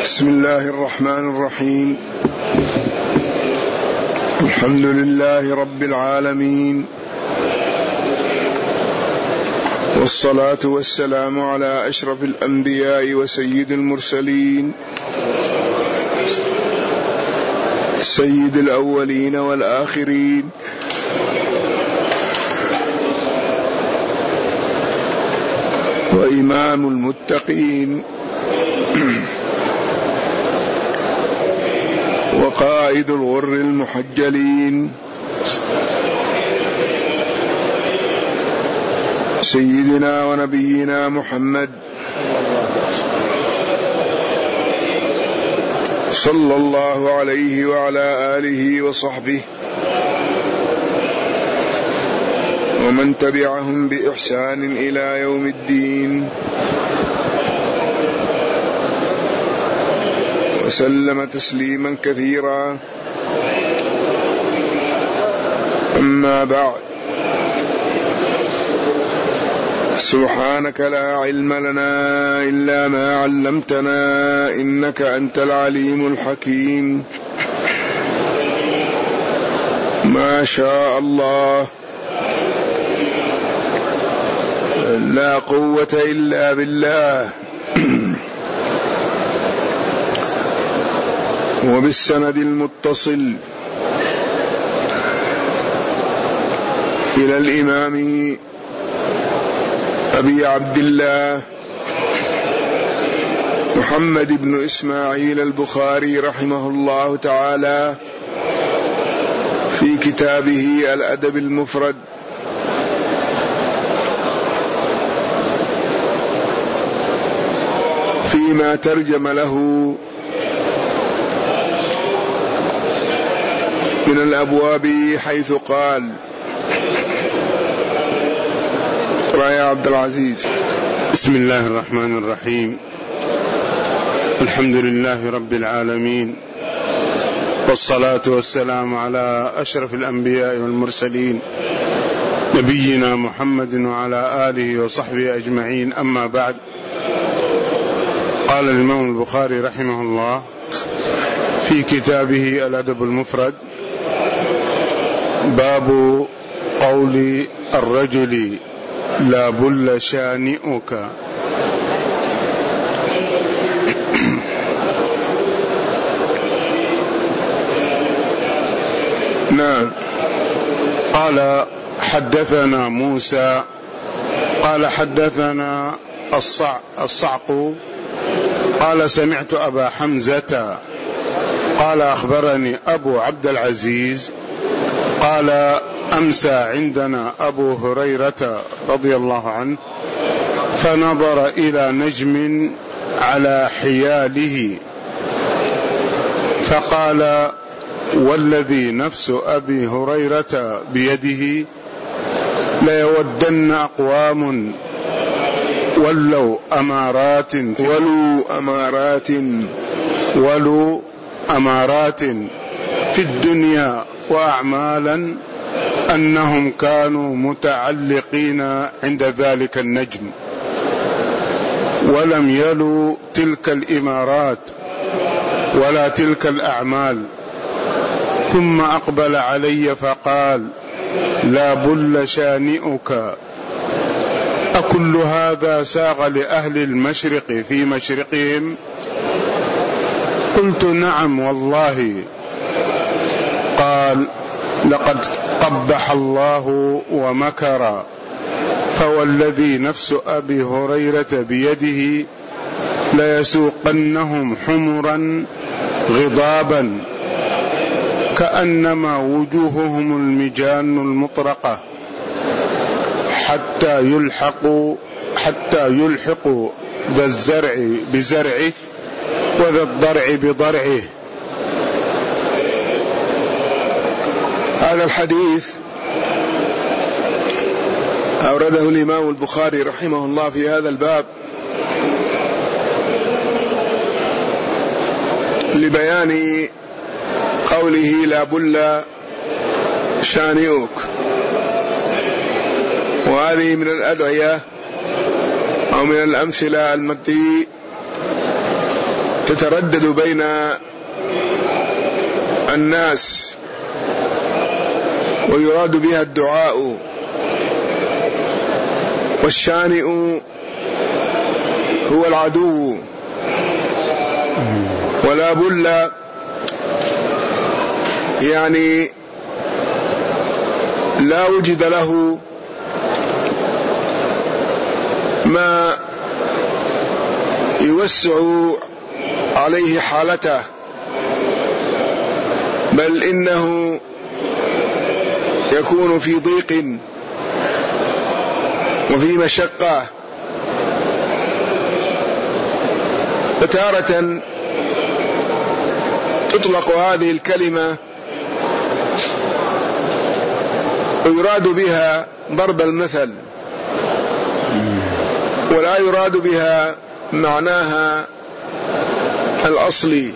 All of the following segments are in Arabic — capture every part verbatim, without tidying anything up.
بسم الله الرحمن الرحيم. الحمد لله رب العالمين، والصلاة والسلام على أشرف الأنبياء وسيد المرسلين، سيد الأولين والآخرين، وإمام المتقين، وقائد الغر المحجلين، سيدنا ونبينا محمد صلى الله عليه وعلى آله وصحبه ومن تبعهم بإحسان إلى يوم الدين، وسلم تسليما كثيرا. أما بعد، سبحانك لا علم لنا إلا ما علمتنا إنك أنت العليم الحكيم. ما شاء الله، لا قوة إلا بالله. وبالسند المتصل إلى الإمام أبي عبد الله محمد بن إسماعيل البخاري رحمه الله تعالى في كتابه الأدب المفرد، فيما ترجم له من الأبواب، حيث قال: يا عبد العزيز. بسم الله الرحمن الرحيم. الحمد لله رب العالمين، والصلاة والسلام على أشرف الأنبياء والمرسلين، نبينا محمد وعلى آله وصحبه أجمعين. أما بعد، قال الإمام البخاري رحمه الله في كتابه الأدب المفرد: باب قول الرجل لا بل شانئك. نعم. قال: حدثنا موسى قال حدثنا الصع الصعق قال: سمعت أبا حمزة قال: أخبرني أبو عبد العزيز قال: أمسى عندنا أبو هريرة رضي الله عنه، فنظر إلى نجم على حياله فقال: والذي نفس أبي هريرة بيده ليودن أقوام ولوا أمارات ولوا أمارات ولوا أمارات في الدنيا وأعمالا أنهم كانوا متعلقين عند ذلك النجم، ولم يلوا تلك الإمارات ولا تلك الأعمال. ثم أقبل علي فقال: لا بل شانئك. أكل هذا ساغ لأهل المشرق في مشرقهم؟ قلت: نعم والله. قال: لقد قبح الله ومكر، فوالذي نفس أبي هريرة بيده ليسوقنهم حمرا غضابا كأنما وجوههم المجان المطرقة حتى يلحقوا حتى يلحقوا ذا الزرع بزرعه وذا الضرع بضرعه. هذا الحديث أورده الإمام البخاري رحمه الله في هذا الباب لبيان قوله: لا بل شانئك. وهذه من الأدعية أو من الأمثلة التي تتردد بين الناس ويراد بها الدعاء، والشانئ هو العدو، ولا بل يعني لا وجد له ما يوسع عليه حالته، بل إنه يكون في ضيق وفي مشقة. فتارة تطلق هذه الكلمة ويراد بها ضرب المثل، ولا يراد بها معناها الأصلي،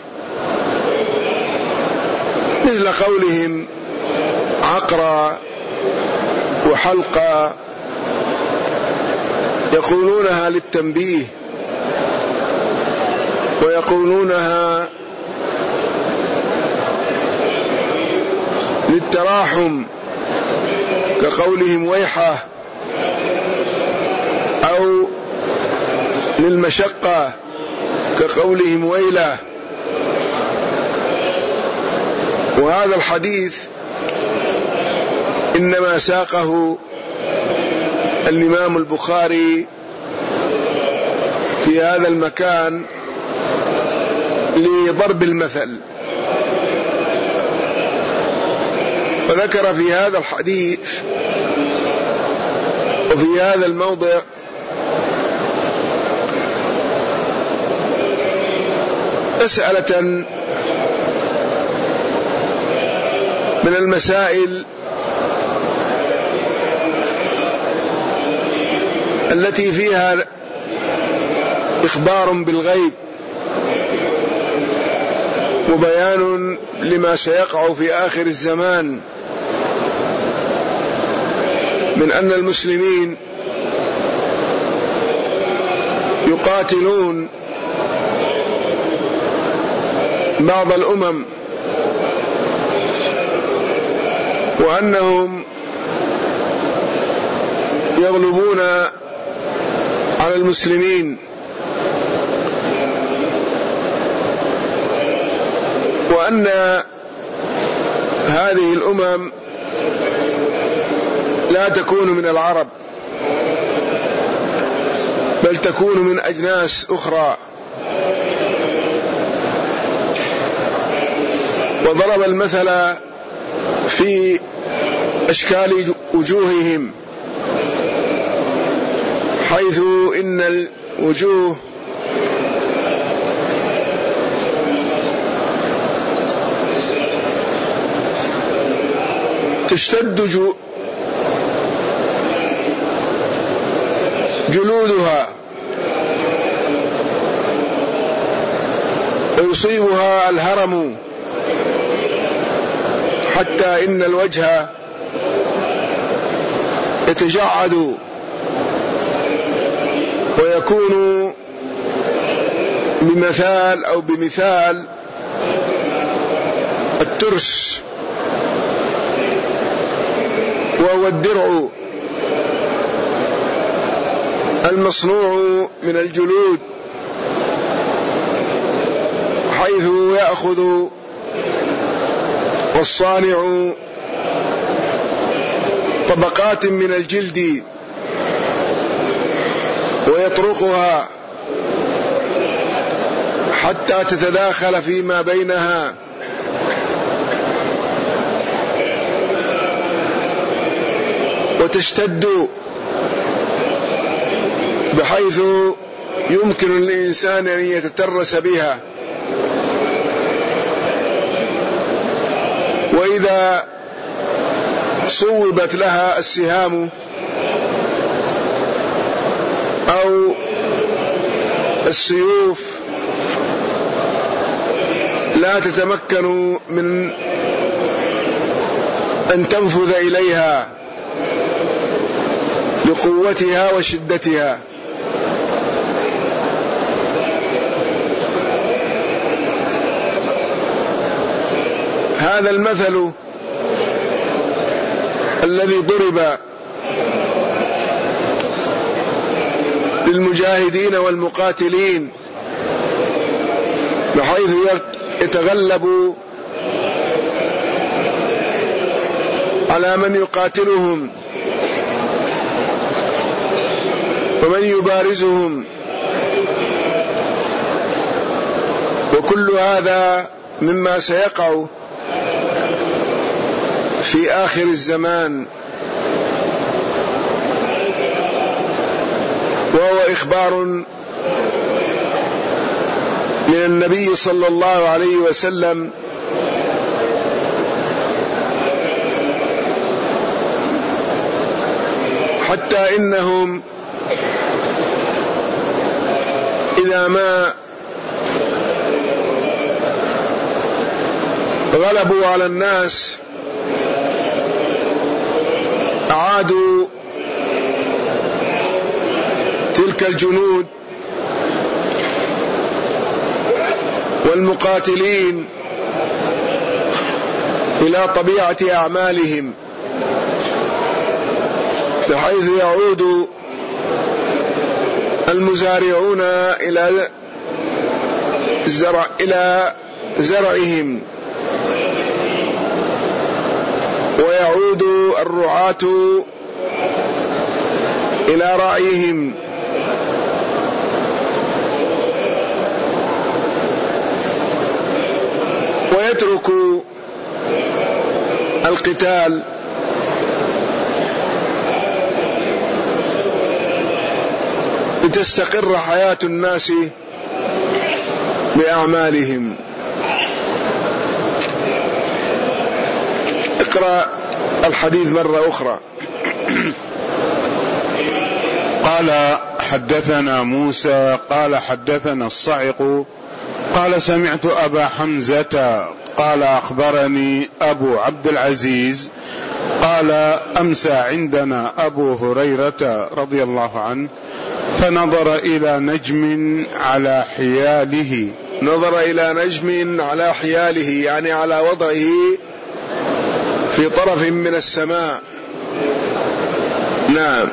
مثل قولهم عقرة وحلقة، يقولونها للتنبيه ويقولونها للتراحم كقولهم ويحة، أو للمشقة كقولهم ويلة. وهذا الحديث إنما ساقه الإمام البخاري في هذا المكان لضرب المثل، وذكر في هذا الحديث وفي هذا الموضع مسألة من المسائل التي فيها إخبار بالغيب وبيان لما سيقع في آخر الزمان، من أن المسلمين يقاتلون بعض الأمم، وأنهم يغلبون على المسلمين، وأن هذه الأمم لا تكون من العرب، بل تكون من أجناس أخرى. وضرب المثل في أشكال وجوههم، حيث إن الوجوه تشتد جلودها ويصيبها الهرم، حتى إن الوجه يتجعد ويكون بمثال أو بمثال الترس، وهو الدرع المصنوع من الجلود، حيث يأخذ والصانع طبقات من الجلد ويطرقها حتى تتداخل فيما بينها، وتشتد بحيث يمكن للإنسان أن يتترس بها. وإذا صوبت لها السهام أو السيوف لا تتمكن من أن تنفذ إليها لقوتها وشدتها. هذا المثل الذي ضرب للمجاهدين والمقاتلين بحيث يتغلب على من يقاتلهم ومن يبارزهم، وكل هذا مما سيقع في آخر الزمان، وهو إخبار من النبي صلى الله عليه وسلم حتى إنهم إذا ما غلبوا على الناس أعادوا تلك الجنود والمقاتلين إلى طبيعة أعمالهم، بحيث يعود المزارعون إلى زرع إلى زرعهم، ويعود الرعاة إلى رعيهم، ويترك القتال لتستقر حياة الناس بأعمالهم. اقرأ الحديث مرة أخرى. قال حدثنا موسى قال حدثنا الصعق قال سمعت أبا حمزة قال أخبرني أبو عبد العزيز قال أمسى عندنا أبو هريرة رضي الله عنه فنظر إلى نجم على حياله. نظر إلى نجم على حياله يعني على وضعه في طرف من السماء. نعم.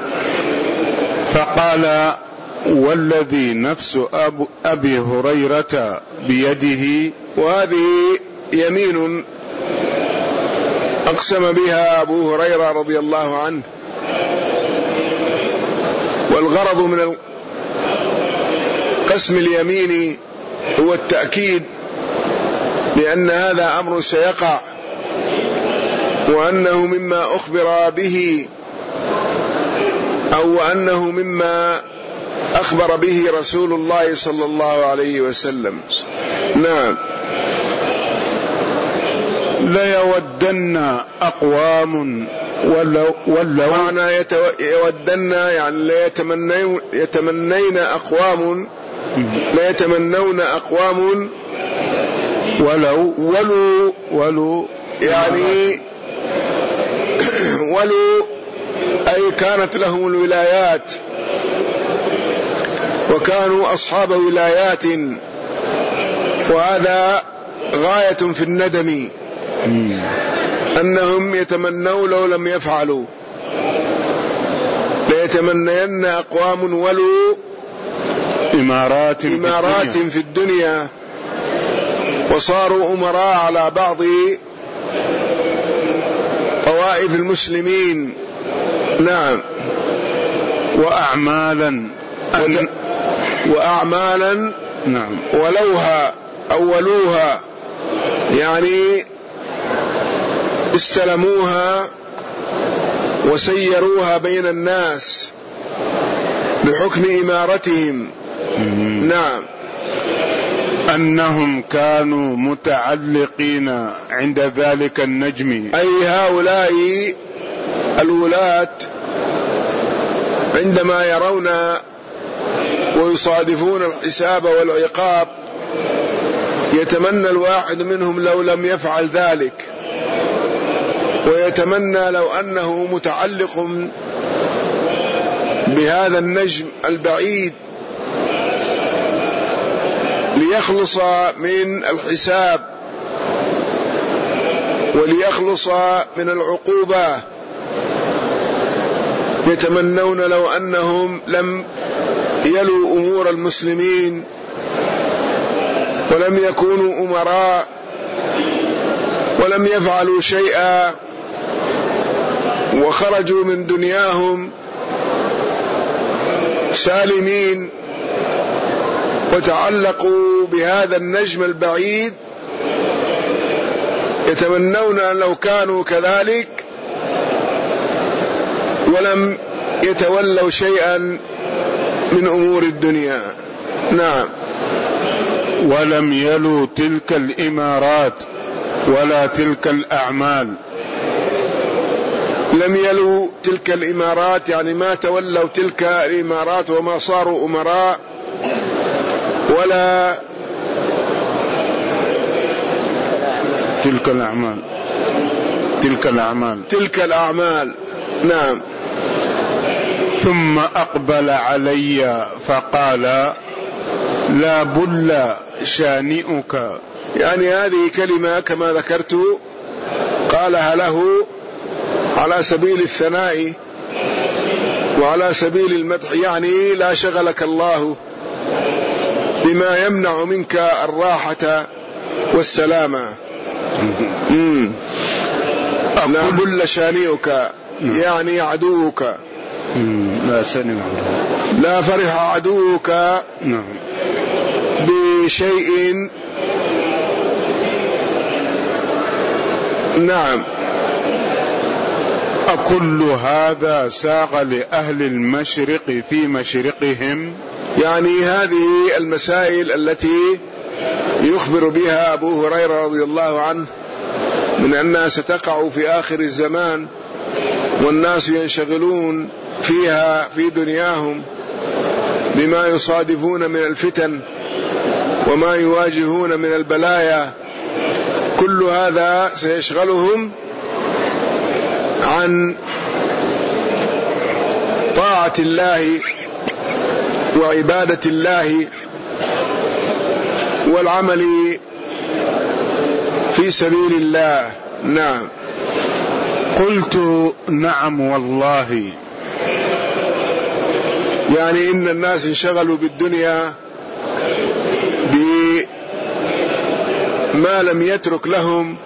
فقال والذي نفس أبو أبي هريرة بيده. وهذه يمين أقسم بها أبو هريرة رضي الله عنه، والغرض من قسم اليمين هو التأكيد بأن هذا أمر سيقع، وأنه مما أخبر به أو أنه مما أخبر به رسول الله صلى الله عليه وسلم. نعم. ليودن أقوام ولو ولو معنى يودن يعني ليتمنين يتمنين أقوام ليتمنون أقوام ولو ولو ولو يعني ولو أي كانت لهم الولايات وكانوا أصحاب ولايات، وهذا غاية في الندم أنهم يتمنوا لو لم يفعلوا. ليتمنين أقوام ولو إمارات إمارات في الدنيا, في الدنيا وصاروا أمراء على بعض طوائف المسلمين. نعم. وأعمالا أن وأعمالا نعم ولوها أولوها يعني استلموها وسيروها بين الناس بحكم إمارتهم. نعم. أنهم كانوا متعلقين عند ذلك النجم، أي هؤلاء الولاة عندما يرون ويصادفون الحساب والعقاب يتمنى الواحد منهم لو لم يفعل ذلك، ويتمنى لو أنه متعلق بهذا النجم البعيد ليخلص من الحساب وليخلص من العقوبة، يتمنون لو أنهم لم يلوا أمور المسلمين ولم يكونوا أمراء ولم يفعلوا شيئا وخرجوا من دنياهم سالمين وتعلقوا بهذا النجم البعيد، يتمنون أن لو كانوا كذلك ولم يتولوا شيئا من أمور الدنيا. نعم. ولم يلوا تلك الإمارات ولا تلك الأعمال. لم يلوا تلك الإمارات يعني ما تولوا تلك الإمارات وما صاروا أمراء، ولا تلك الأعمال تلك الأعمال تلك الأعمال. نعم. ثم أقبل علي فقال لا بل شانئك. يعني هذه كلمة كما ذكرت قالها له على سبيل الثناء وعلى سبيل المدح، يعني لا شغلك الله بما يمنع منك الراحة والسلامة. لا بل شانئك يعني عدوك. لا سنع لا فرح عدوك بشيء. نعم. أكل هذا ساغ لأهل المشرق في مشرقهم. يعني هذه المسائل التي يخبر بها أبو هريرة رضي الله عنه من أنها ستقع في آخر الزمان والناس ينشغلون فيها في دنياهم بما يصادفون من الفتن وما يواجهون من البلايا، كل هذا سيشغلهم عن طاعة الله وعبادة الله والعمل في سبيل الله. نعم. قلت نعم والله. يعني إن الناس انشغلوا بالدنيا بما لم يترك لهم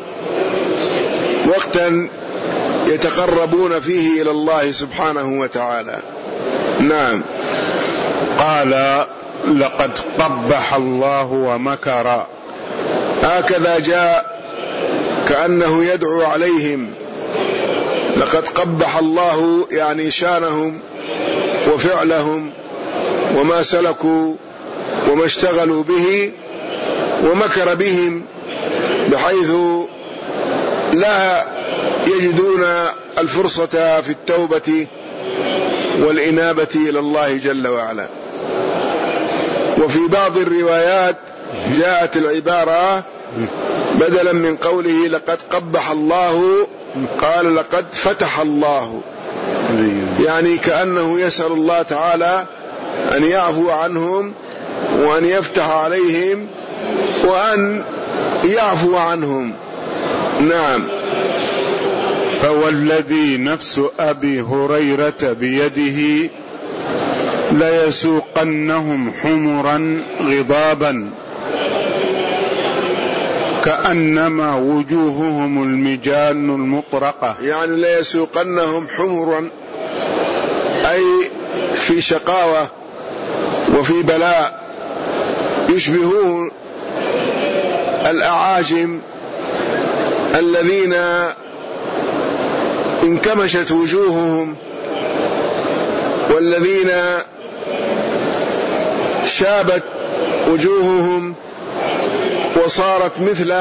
وقتا يتقربون فيه إلى الله سبحانه وتعالى. نعم. قال لقد قبح الله ومكر. هكذا جاء كأنه يدعو عليهم. لقد قبح الله يعني شانهم وفعلهم وما سلكوا وما اشتغلوا به، ومكر بهم بحيث لا يجدون الفرصة في التوبة والإنابة إلى الله جل وعلا. وفي بعض الروايات جاءت العبارة بدلا من قوله لقد قبح الله قال لقد فتح الله، يعني كأنه يسأل الله تعالى أن يعفو عنهم وأن يفتح عليهم وأن يعفو عنهم. نعم. فوالذي نفس أبي هريرة بيده ليسوقنهم حمرا غضابا كأنما وجوههم المجان المطرقة. يعني ليسوقنهم حمرا أي في شقاوة وفي بلاء، يشبهون الأعاجم الذين انكمشت وجوههم والذين شابت وجوههم وصارت مثل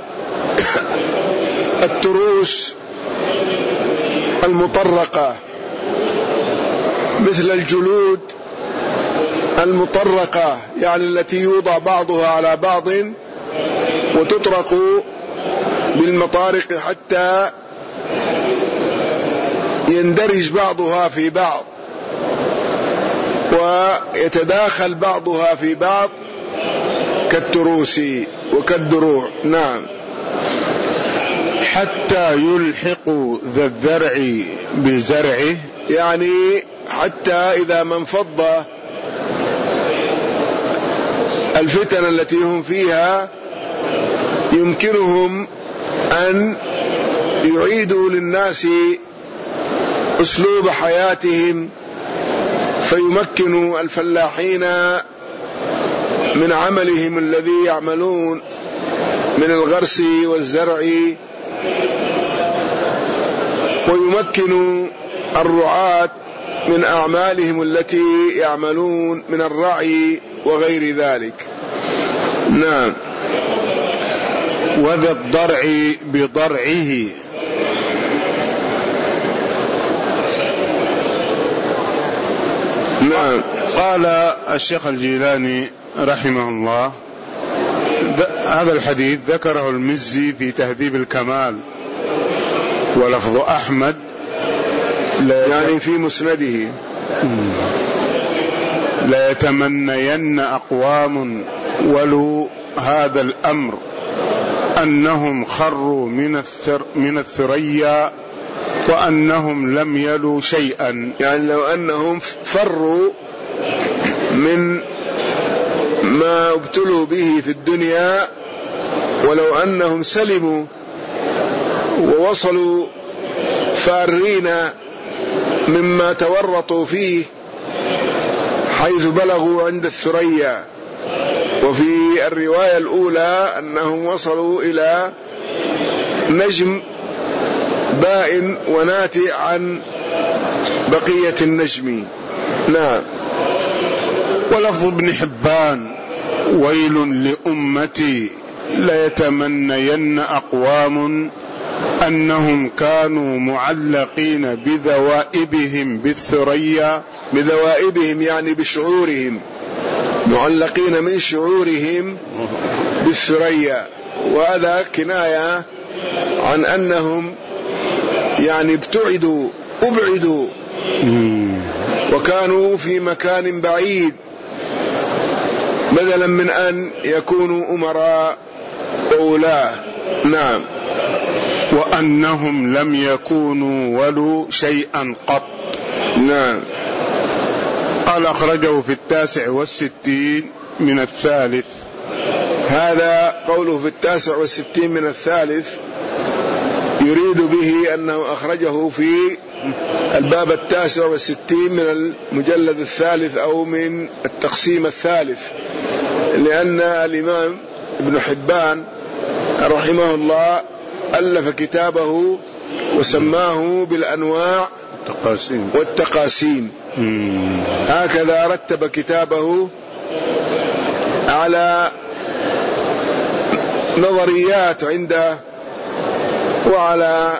التروس المطرقة، مثل الجلود المطرقة، يعني التي يوضع بعضها على بعض وتطرق بالمطارق حتى يندرج بعضها في بعض ويتداخل بعضها في بعض كالتروس وكالدروع. نعم. حتى يلحق ذا الذرع بزرعه، يعني حتى إذا ما انفض الفتن التي هم فيها يمكنهم أن يعيدوا للناس أسلوب حياتهم، فيمكنوا الفلاحين من عملهم الذي يعملون من الغرس والزرع، ويمكنوا الرعاة من أعمالهم التي يعملون من الرعي وغير ذلك. نعم. وذا الضرع بضرعه، نعم. قال الشيخ الجيلاني رحمه الله هذا الحديث ذكره المزي في تهذيب الكمال، ولفظ أحمد يعني في مسنده: لا يتمنين أقوام ولو هذا الأمر أنهم خروا من الثر من الثريا وأنهم لم يلوا شيئا. يعني لو أنهم فروا من ما ابتلوا به في الدنيا، ولو أنهم سلموا ووصلوا فارين مما تورطوا فيه حيث بلغوا عند الثريا. وفي الرواية الأولى أنهم وصلوا إلى نجم بائن وناتئ عن بقية النجم. نعم. ولفظ ابن حبان: ويل لأمتي ليتمنين أقوام أنهم كانوا معلقين بذوائبهم بالثريا. بذوائبهم يعني بشعورهم، معلقين من شعورهم بالثريا، وهذا كناية عن أنهم يعني ابتعدوا أبعدوا وكانوا في مكان بعيد، بدلا من أن يكونوا أمراء وولاة. نعم. وأنهم لم يكونوا ولوا شيئا قط. نعم. قال أخرجه في التاسع والستين من الثالث. هذا قوله في التاسع والستين من الثالث يريد به أنه أخرجه في الباب التاسع والستين من المجلد الثالث أو من التقسيم الثالث، لأن الإمام ابن حبان رحمه الله ألف كتابه وسماه بالأنواع والتقاسيم, والتقاسيم. هكذا رتب كتابه على نظريات عنده وعلى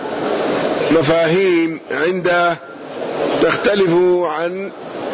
مفاهيم عنده تختلف عن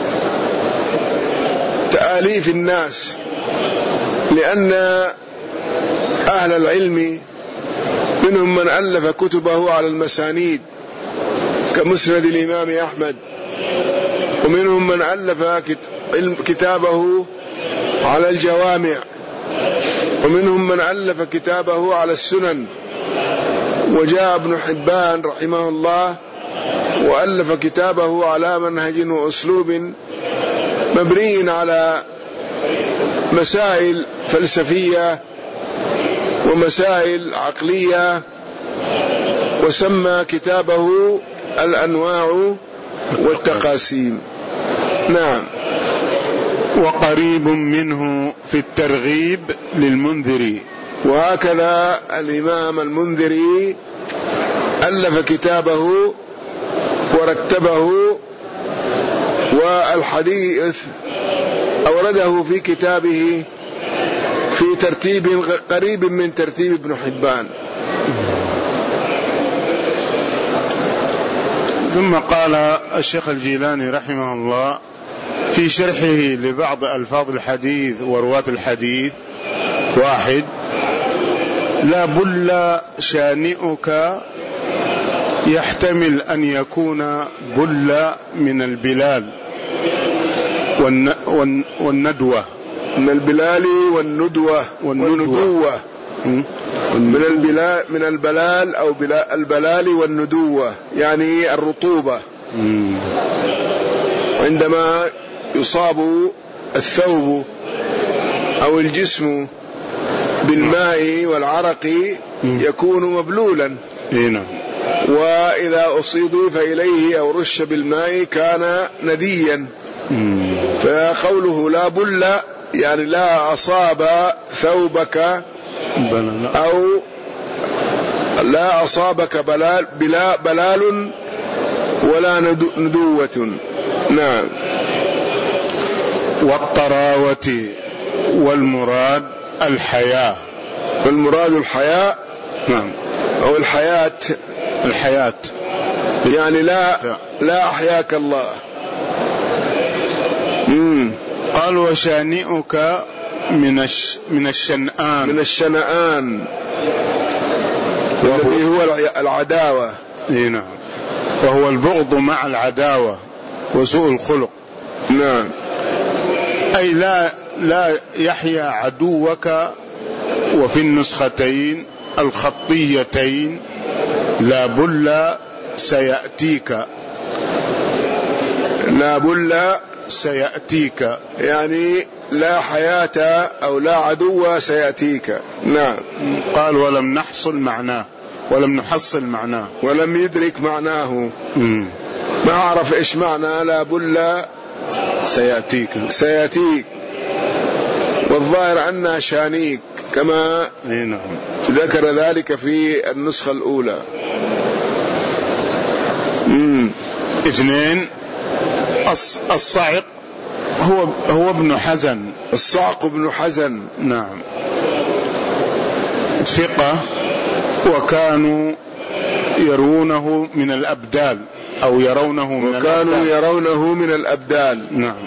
تآليف الناس، لأن أهل العلم منهم من ألف كتبه على المسانيد كمسند الإمام أحمد، ومنهم من ألف كتابه على الجوامع، ومنهم من ألف كتابه على السنن. وجاء ابن حبان رحمه الله وألف كتابه على منهج وأسلوب مبني على مسائل فلسفية ومسائل عقلية، وسمى كتابه الأنواع والتقاسيم. نعم. وقريب منه في الترغيب للمنذري. وهكذا الإمام المنذري ألف كتابه ورتبه، والحديث أورده في كتابه في ترتيب قريب من ترتيب ابن حبان. ثم قال الشيخ الجيلاني رحمه الله في شرحه لبعض ألفاظ الحديث ورواة الحديث: واحد: لا بل شانئك يحتمل أن يكون بل من البلال والندوة، من البلال والندوة والندوة من البلال من البلال أو البلال والندوة، يعني الرطوبة. عندما يصاب الثوب أو الجسم بالماء والعرق يكون مبلولا، وإذا أضيف إليه أو رش بالماء كان نديا. فقوله لا بل يعني لا أصاب ثوبك أو لا أصابك بلال بلا بلال ولا ندوة. نعم. والطراوة والمراد الحياة، والمراد الحياة. نعم. أو الحياة، الحياة يعني لا لا أحياك الله. مم. قال وشانئك من الش من الشنآن، من الشنآن الذي هو العداوة. نعم. وهو البغض مع العداوة وسوء الخلق. نعم. أي لا لا يحيا عدوك. وفي النسختين الخطيتين لا بل سيأتيك، لا بل سيأتيك يعني لا حياة أو لا عدو سيأتيك. نعم. قال ولم نحصل معناه، ولم نحصل معناه، ولم يدرك معناه. مم. ما عرف إيش معنى لا بل سيأتيك سيأتيك والظاهر أنها شانيك كما ذكر ذلك في النسخة الأولى. مم. اثنين الصعق هو هو ابن حزن، الصعق ابن حزن. نعم. ثقة، وكانوا يرونه من الأبدال أو يرونه من وكانوا الأبدال. يرونه من الأبدال. نعم.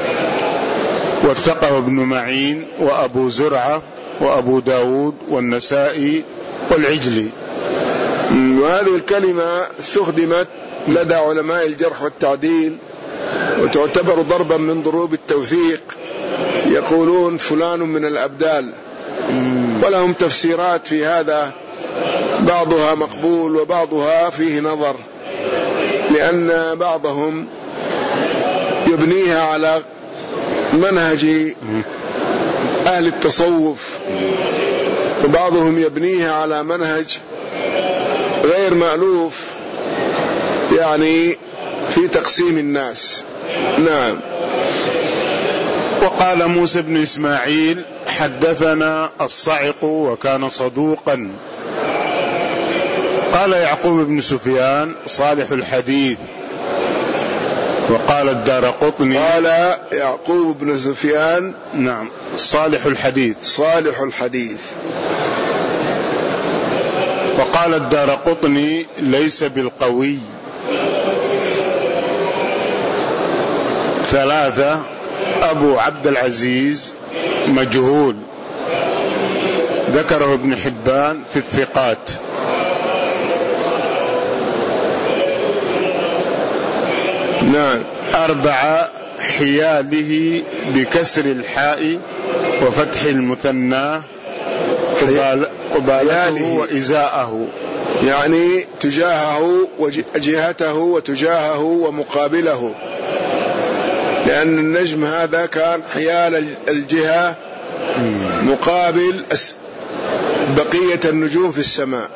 وثقه ابن معين وأبو زرعة وأبو داود والنسائي والعجلي. وهذه الكلمة استخدمت لدى علماء الجرح والتعديل وتعتبر ضربا من ضروب التوثيق. يقولون فلان من الأبدال، ولهم تفسيرات في هذا، بعضها مقبول وبعضها فيه نظر، لأن بعضهم يبنيها على منهج أهل التصوف، وبعضهم يبنيها على منهج غير مألوف يعني في تقسيم الناس. نعم. وقال موسى بن إسماعيل حدثنا الصعق وكان صدوقا. قال يعقوب بن سفيان صالح الحديث. وقال الدارقطني، قال يعقوب بن سفيان نعم صالح الحديث، صالح الحديث. وقال الدارقطني ليس بالقوي. ثلاثة أبو عبد العزيز مجهول، ذكره ابن حبان في الثقات. نعم. أربعة حياله بكسر الحاء وفتح المثنى قبالته وإزاءه، يعني تجاهه وجهته وتجاهه ومقابله، لأن النجم هذا كان حيال الجهة مقابل بقية النجوم في السماء.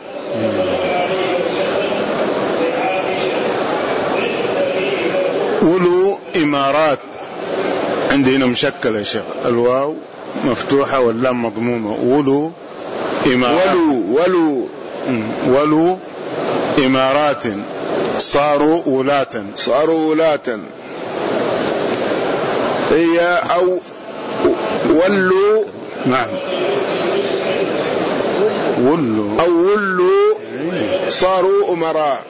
ولو إمارات، عندي هنا مشكلة يا شيخ، الواو مفتوحة واللام مضمومة. ولو إمارات، ولو ولو ولو إمارات صاروا ولاة، صاروا ولاة هي أو ولوا. نعم. ولوا أو ولوا صاروا أمراء.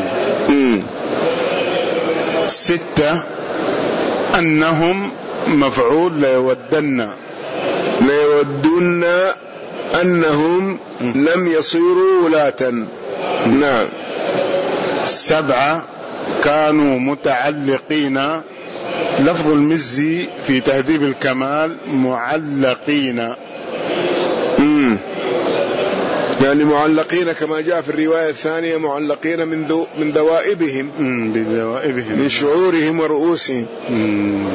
ستة أنهم مفعول ليودن، ليودن أنهم لم يصيروا ولاة. نعم. سبعة كانوا متعلقين، لفظ المزي في تهذيب الكمال معلقين. مم. يعني معلقين كما جاء في الرواية الثانية، معلقين من ذو من ذوائبهم بذوائبهم من شعورهم ورؤوسهم. مم.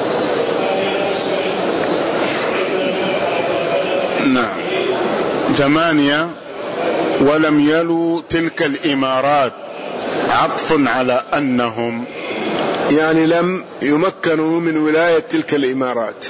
نعم. ثمانية، ولم يلوا تلك الإمارات، عطف على أنهم يعني لم يمكنوا من ولاية تلك الإمارات.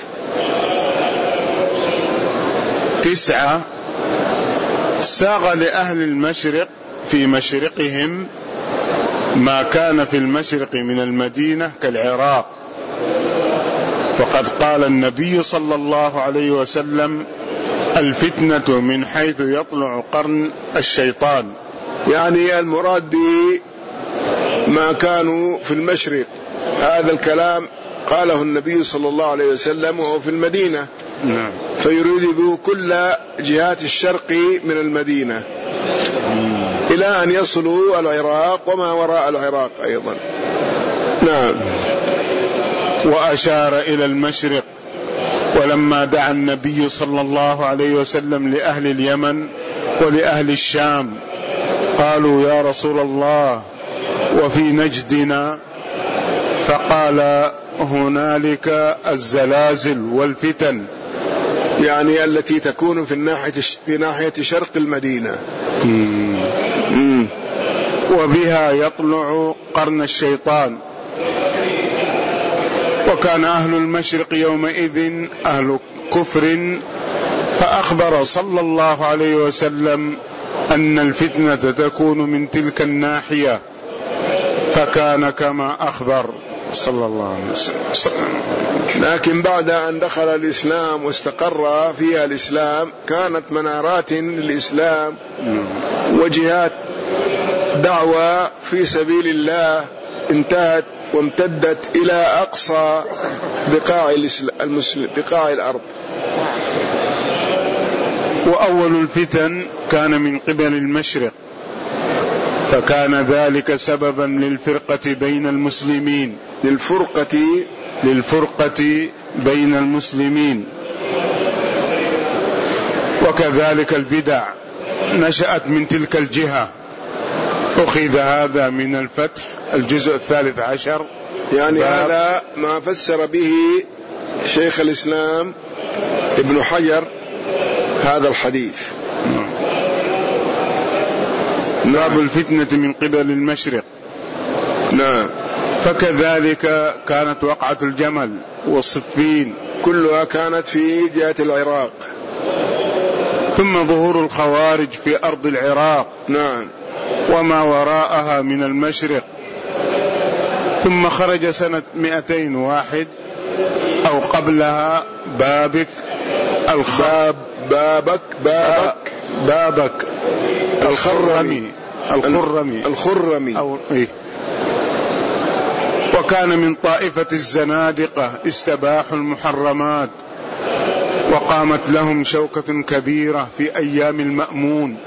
تسعة، ساغ لأهل المشرق في مشرقهم ما كان في المشرق من المدينة كالعراق، وقد قال النبي صلى الله عليه وسلم: الفتنة من حيث يطلع قرن الشيطان. يعني المراد به ما كانوا في المشرق، هذا الكلام قاله النبي صلى الله عليه وسلم وهو في المدينة. نعم. فيريد به كل جهات الشرق من المدينة إلى أن يصلوا العراق وما وراء العراق أيضا. نعم. وأشار إلى المشرق، ولما دعا النبي صلى الله عليه وسلم لأهل اليمن ولأهل الشام قالوا: يا رسول الله، وفي نجدنا؟ فقال: هنالك الزلازل والفتن، يعني التي تكون في الناحية في ناحية شرق المدينة. مم. مم. وبها يطلع قرن الشيطان. وكان أهل المشرق يومئذ أهل كفر، فأخبر صلى الله عليه وسلم أن الفتنة تكون من تلك الناحية، فكان كما أخبر صلى الله عليه وسلم. لكن بعد أن دخل الإسلام واستقر فيها الإسلام، كانت منارات للإسلام وجهات دعوة في سبيل الله انتهت وامتدت إلى أقصى بقاع المسلم بقاع الأرض. وأول الفتن كان من قبل المشرق، فكان ذلك سببا للفرقة بين المسلمين للفرقة للفرقة بين المسلمين. وكذلك البدع نشأت من تلك الجهة. أخذ هذا من الفتح الجزء الثالث عشر. يعني هذا ما فسر به شيخ الإسلام ابن حجر هذا الحديث. باب الفتنة من قبل المشرق. نعم. فكذلك كانت وقعة الجمل والصفين كلها كانت في جهة العراق. ثم ظهور الخوارج في أرض العراق. نعم. وما وراءها من المشرق. ثم خرج سنة مئتين واحد أو قبلها بابك الخاب بابك بابك بابك الخرمي الخرمي الخرمي أو إيه. وكان من طائفة الزنادقة استباحوا المحرمات، وقامت لهم شوكة كبيرة في أيام المأمون،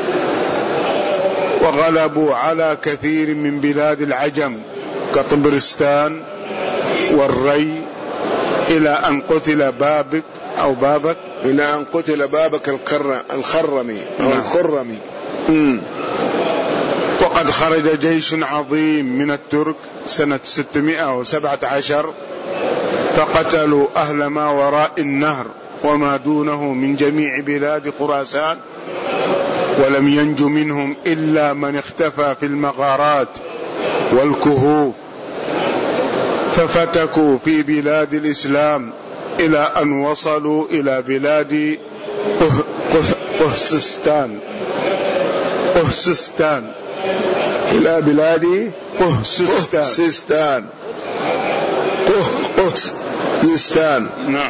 وغلبوا على كثير من بلاد العجم كطبرستان والري، إلى أن قتل بابك أو بابك إلى أن قتل بابك الخرمي أو نعم. الخرمي. مم. وقد خرج جيش عظيم من الترك سنة ستمائة وسبعة عشر، فقتلوا أهل ما وراء النهر وما دونه من جميع بلاد خراسان، ولم ينج منهم إلا من اختفى في المغارات والكهوف، ففتكوا في بلاد الإسلام إلى أن وصلوا إلى بلاد قهستان قهستان إلى بلاد قهستان قهستان. نعم.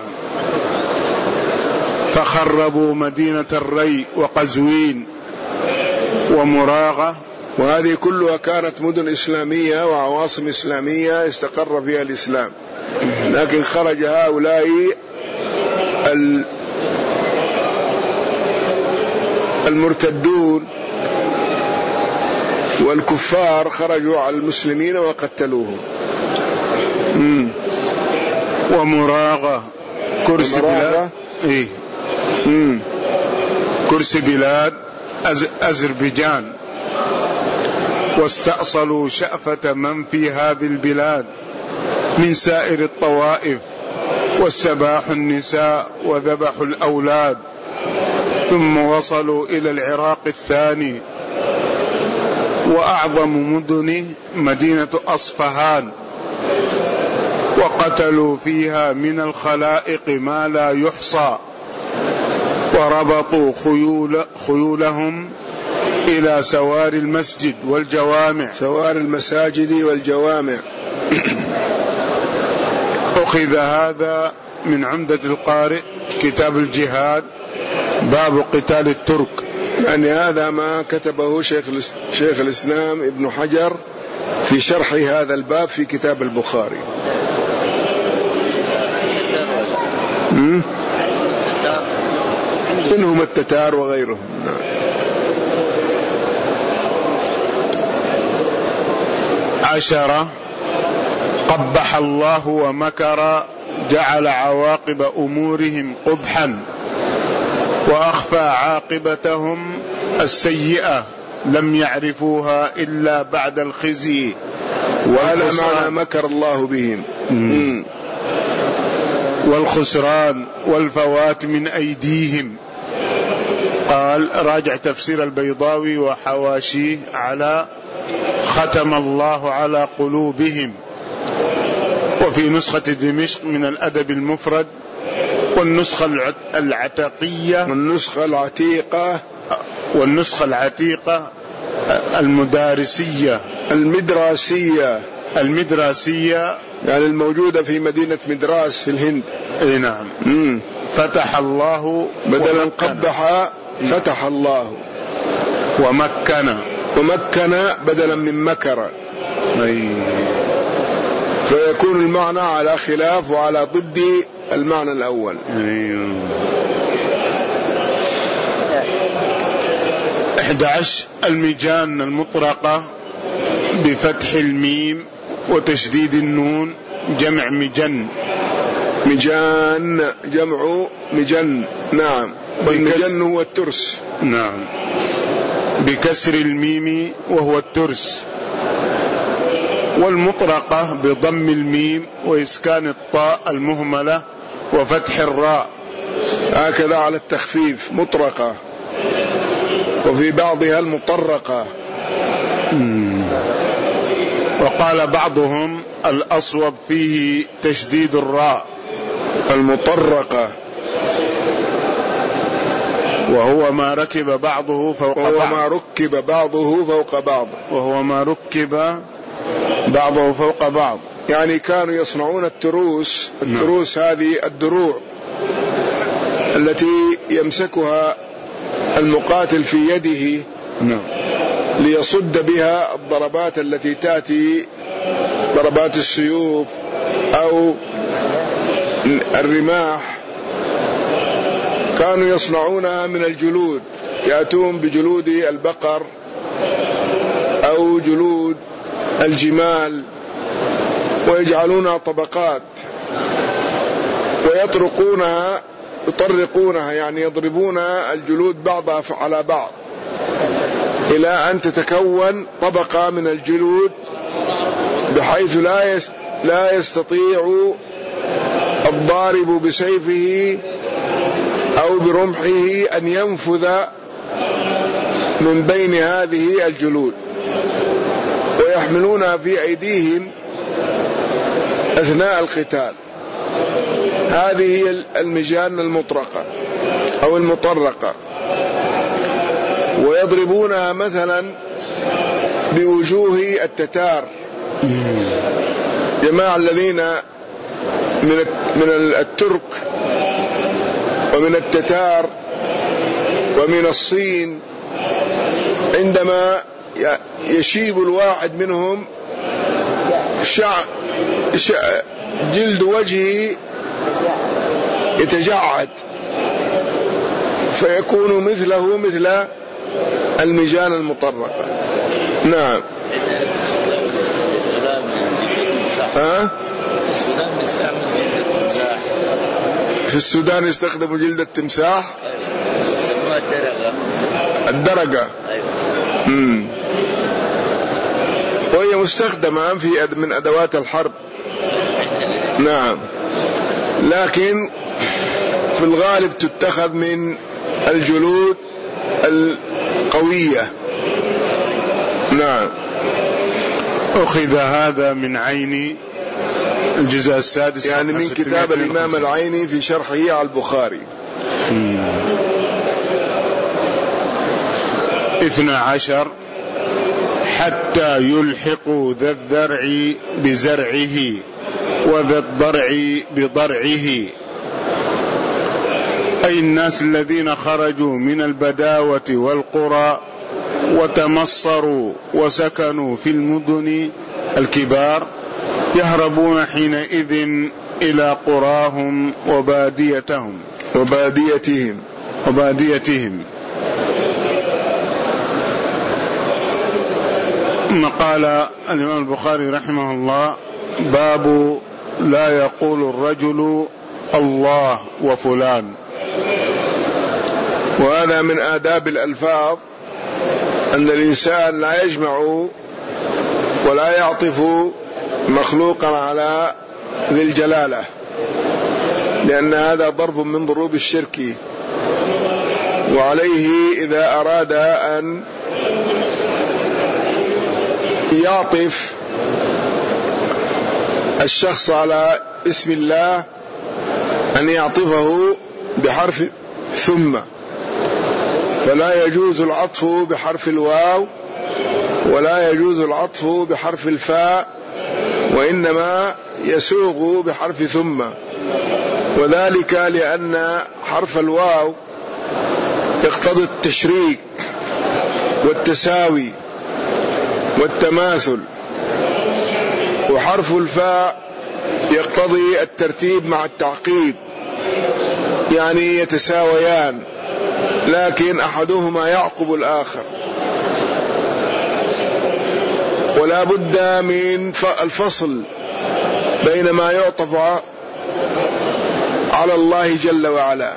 فخربوا مدينة الري وقزوين ومراغة، وهذه كلها كانت مدن إسلامية وعواصم إسلامية استقر فيها الإسلام، لكن خرج هؤلاء المرتدون والكفار خرجوا على المسلمين وقتلوهم. مم. ومراغة كرسي بلاد إيه؟ كرسي بلاد أذربيجان، واستأصلوا شأفة من في هذه البلاد من سائر الطوائف، واستباحوا النساء وذبحوا الأولاد، ثم وصلوا إلى العراق الثاني، وأعظم مدنه مدينة أصفهان، وقتلوا فيها من الخلائق ما لا يحصى، وربطوا خيول خيولهم إلى سوار المسجد والجوامع سوار المساجد والجوامع. أخذ هذا من عمدة القارئ كتاب الجهاد باب قتال الترك. يعني هذا ما كتبه شيخ شيخ الإسلام ابن حجر في شرح هذا الباب في كتاب البخاري. منهم التتار وغيرهم. عشرة، قبح الله ومكر، جعل عواقب أمورهم قبحا، وأخفى عاقبتهم السيئة، لم يعرفوها إلا بعد الخزي. وهذا معنى مكر الله بهم. مم. والخسران والفوات من أيديهم. قال راجع تفسير البيضاوي وحواشيه على ختم الله على قلوبهم، وفي نسخة دمشق من الأدب المفرد، والنسخة العتقية والنسخة العتيقة والنسخة العتيقة المدارسية المدراسية المدراسية يعني الموجودة في مدينة مدراس في الهند. اي نعم. مم. فتح الله بدلا قبح فتح الله، ومكن ومكن بدلا من مكر. أي. فيكون المعنى على خلاف وعلى ضد المعنى الأول. أيوه. أحد عشر، المجان المطرقة بفتح الميم وتشديد النون، جمع مجن. مجان جمع مجن. نعم. والمجن هو الترس. نعم. بكسر الميم وهو الترس. والمطرقة بضم الميم وإسكان الطاء المهملة وفتح الراء، هكذا على التخفيف مطرقة، وفي بعضها المطرقة. مم. وقال بعضهم الأصوب فيه تشديد الراء المطرقة، وهو ما ركب بعضه فوق وهو بعض ما ركب بعضه فوق بعض وهو ما ركب بعضه فوق بعض. يعني كانوا يصنعون التروس التروس هذه الدروع التي يمسكها المقاتل في يده ليصد بها الضربات التي تأتي، ضربات السيوف أو الرماح. كانوا يصنعونها من الجلود، يأتون بجلود البقر أو جلود الجمال ويجعلونها طبقات ويطرقونها يطرقونها يعني يضربون الجلود بعضها على بعض إلى أن تتكون طبقة من الجلود بحيث لا لا يستطيع الضارب بسيفه أو برمحه أن ينفذ من بين هذه الجلود، ويحملونها في أيديهم أثناء القتال. هذه هي المجان المطرقة أو المطرقة. ويضربونها مثلا بوجوه التتار، جماعة الذين من من الترك ومن التتار ومن الصين، عندما يشيب الواحد منهم شعر جلد وجهه يتجعد فيكون مثله مثل المجان المطرقة. نعم. ها؟ في السودان يستخدموا جلد التمساح. يسموها الدرغة. الدرجة. مم. وهي مستخدمة في من أدوات الحرب. نعم، لكن في الغالب تتخذ من الجلود القوية. نعم. أخذ هذا من عيني الجزء السادس، يعني من كتاب الإمام العيني في شرحه على البخاري. اثنى عشر حتى يلحقوا ذا الذرع بزرعه وذا الضرع بضرعه، أي الناس الذين خرجوا من البداوة والقرى وتمصروا وسكنوا في المدن الكبار، يهربون حينئذ إلى قراهم وباديتهم وباديتهم وباديتهم. ثم قال الإمام البخاري رحمه الله: باب لا يقول الرجل الله وفلان. وهذا من آداب الألفاظ، أن الإنسان لا يجمع ولا يعطف مخلوقا على ذي الجلالة، لأن هذا ضرب من ضروب الشرك. وعليه إذا أراد أن يعطف الشخص على اسم الله أن يعطفه بحرف ثم، فلا يجوز العطف بحرف الواو ولا يجوز العطف بحرف الفاء، وإنما يسوغ بحرف ثم، وذلك لأن حرف الواو يقتضي التشريك والتساوي والتماثل، وحرف الفاء يقتضي الترتيب مع التعقيب، يعني يتساويان لكن أحدهما يعقب الآخر، ولا بد من الفصل بين ما يعطف على الله جل وعلا.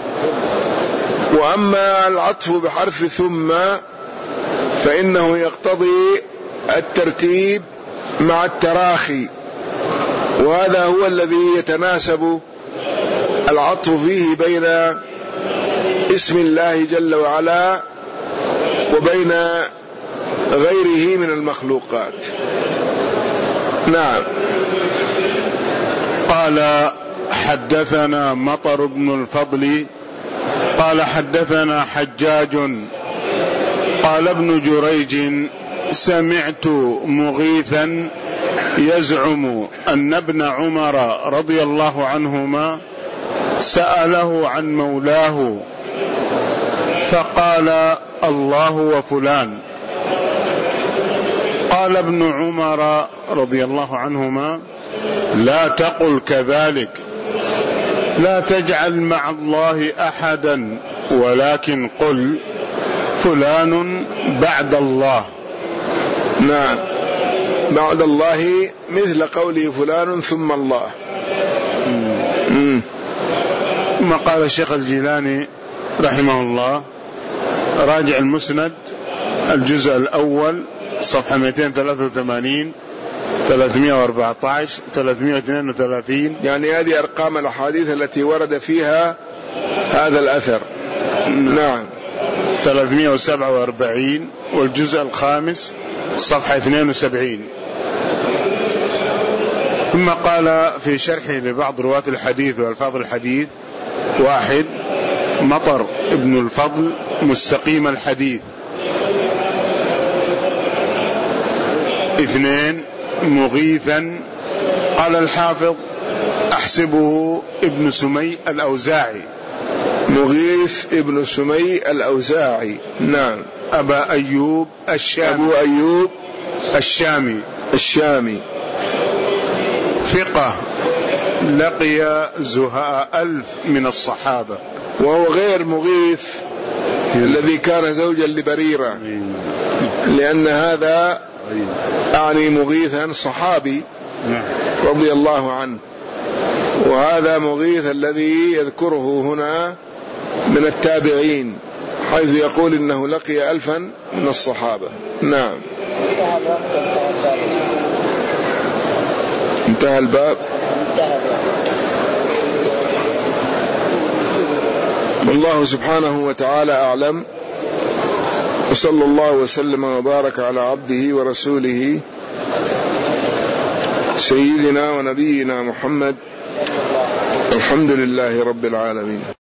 وأما العطف بحرف ثم فإنه يقتضي الترتيب مع التراخي، وهذا هو الذي يتناسب العطف فيه بين اسم الله جل وعلا وبين غيره من المخلوقات. نعم. قال: حدثنا مطر بن الفضل قال حدثنا حجاج قال ابن جريج: سمعت مغيثا يزعم أن ابن عمر رضي الله عنهما سأله عن مولاه فقال: الله وفلان. قال ابن عمر رضي الله عنهما: لا تقل كذلك، لا تجعل مع الله أحدا، ولكن قل فلان بعد الله. نعم، بعد الله مثل قوله فلان ثم الله. ثم قال الشيخ الجيلاني رحمه الله: راجع المسند الجزء الأول صفحة مئتين وثلاثة وثمانين ثلاثمئة وأربعة عشر ثلاثمئة واثنين وثلاثين، يعني هذه أرقام الأحاديث التي ورد فيها هذا الأثر. نعم. ثلاثمئة وسبعة وأربعين والجزء الخامس صفحة اثنين وسبعين. ثم قال في شرحه لبعض رواة الحديث والفاظ الحديث: واحد، مطر ابن الفضل مستقيم الحديث. اثنين، مغيثا قال الحافظ: أحسبه ابن سمي الأوزاعي. مغيث ابن سمي الأوزاعي. نعم. أبا أيوب الشامي. أبو أيوب الشامي الشامي ثقة لقي زهاء ألف من الصحابة، وهو غير مغيث الذي كان زوجا لبريرة، لأن هذا أعني مغيثا صحابي رضي الله عنه، وهذا مغيث الذي يذكره هنا من التابعين حيث يقول إنه لقي ألفا من الصحابة. نعم. انتهى الباب. والله سبحانه وتعالى أعلم، وصلى الله وسلم وبارك على عبده ورسوله سيدنا ونبينا محمد. الحمد لله رب العالمين.